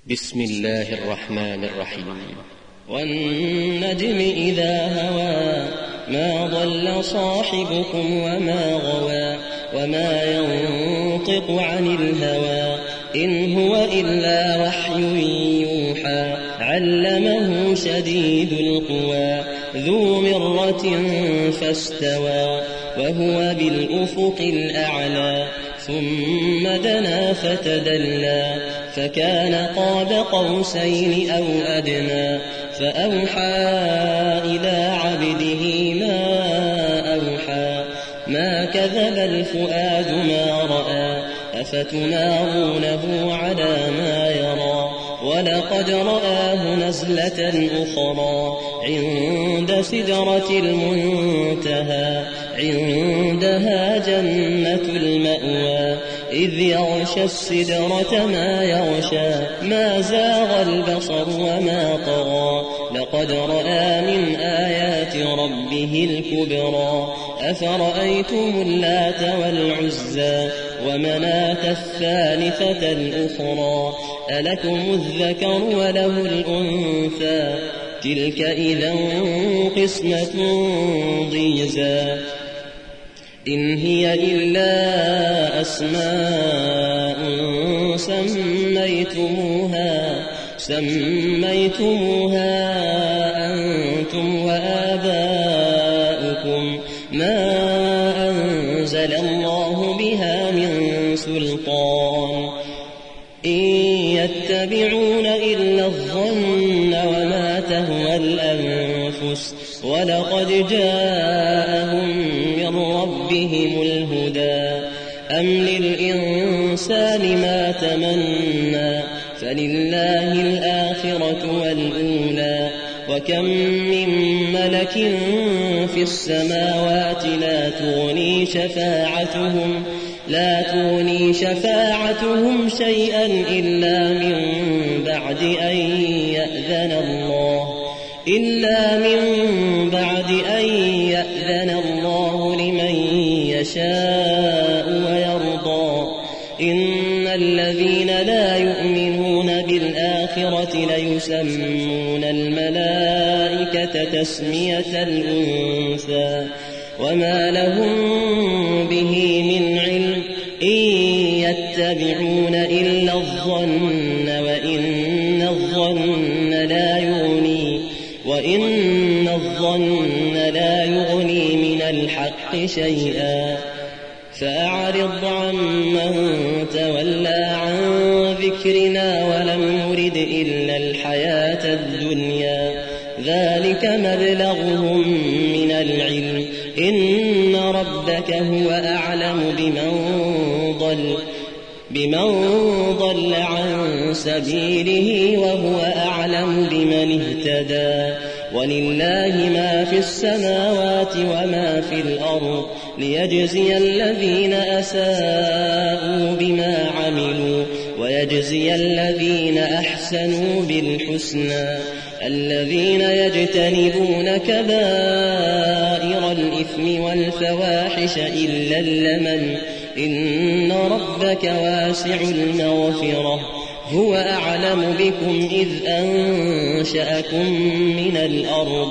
بسم الله الرحمن الرحيم. والنجم إذا هوى ما ضل صاحبكم وما غوى وما ينطق عن الهوى إن هو إلا وحي يوحى علمه شديد القوى ذو مرة فاستوى وهو بالأفق الأعلى ثم دنا فتدلى فكان قاب قوسين أو أدنى فأوحى إلى عبده ما أوحى ما كذب الفؤاد ما رأى أفتمارونه على ما يرى ولقد رآه نزلة أخرى عند سدرة المنتهى عندها جنة المأوى إذ يغشى السدرة ما يغشى ما زاغ البصر وما طغى لقد رأى من آيات ربه الكبرى أفرأيتم اللات والعزى ومناة الثالثة الأخرى ألكم الذكر وله الأنثى تلك إذا قسمة ضيزى إن هي إلا أسماء سميتموها أنتم وآباؤكم ما أنزل الله بها من سلطان إن يتبعون إلا الظن وما تهوى الأنفس ولقد جاءهم من ربهم الهدى أم للإنسان ما تمنى فلله الآخرة والأولى وكم من ملك في السماوات لا تغني شفاعتهم شيئا إلا من بعد أن يأذن الله لمن يشاء ويرضى إن الذين لا يؤمنون بالآخرة ليسمون الملائكة تسمية الأنثى وما لهم به من علم إن يتبعون إلا الظن وإن الظن لا يغني من الحق شيئا فأعرض عمن تولى عن ذكرنا ولم يرد إلا الحياة الدنيا ذلك مبلغهم من العلم إن ربك هو أعلم بمن ضل عن سبيله وهو أعلم بمن اهتدى ولله ما في السماوات وما في الأرض ليجزي الذين أساءوا بما عملوا ويجزي الذين أحسنوا بالحسنى الذين يجتنبون كبائر الإثم والفواحش إلا اللمم إن ربك واسع المغفرة هو أعلم بكم إذ أنشأكم من الأرض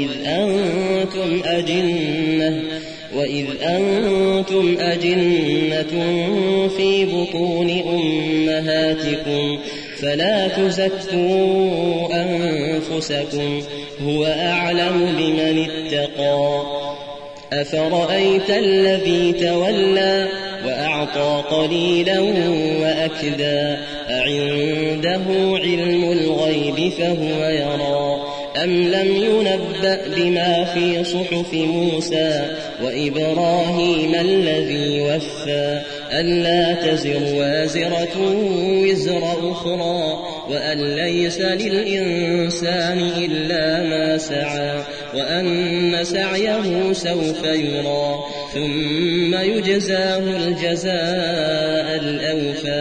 وإذ أنتم أجنة في بطون أمهاتكم فلا تزكوا أنفسكم هو أعلم بمن اتقى أفرأيت الذي تولى وأعطى قليلا وأكدى أعنده علم الغيب فهو يرى أم لم ينبأ بما في صحف موسى وإبراهيم الذي وفى ألا تزر وازرة وزر أخرى وأن ليس للإنسان إلا ما سعى وأن سعيه سوف يرى ثم يجزاه الجزاء الأوفى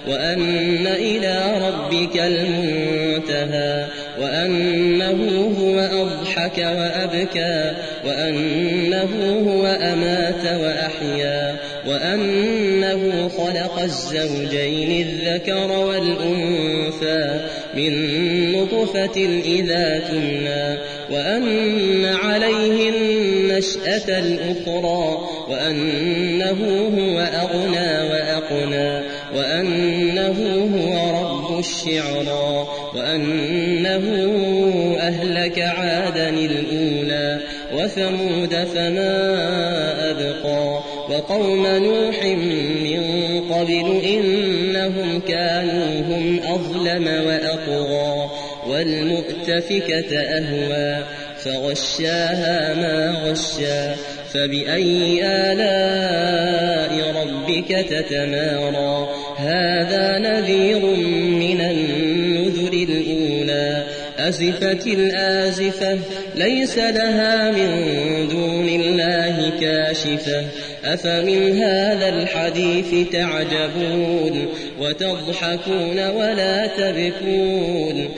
وأن إلى ربك المنتهى وأنه هو أضحك وأبكى وأنه هو أمات وأحيا وأنه خلق الزوجين الذكر والأنثى من نطفة إذا تمنى وأن عليه النشأة الأخرى وأنه هو أغنى وأقنى وأنه هو رب الشعرى وأنه أهلك عادا الأولى وثمود فما أبقى وقوم نوح من قبل إنهم كانوا هم أظلم وأطغى والمؤتفكة أهوى فغشاها ما غشا فبأي آلاء ربك تتمارى هذا نذير من النذر الأولى أزفت الآزفة ليس لها من دون الله كاشفة أفمن هذا الحديث تعجبون وتضحكون ولا تبكون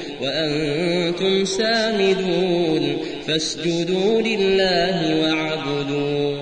وأنتم سامدون فاسجدوا لله واعبدوا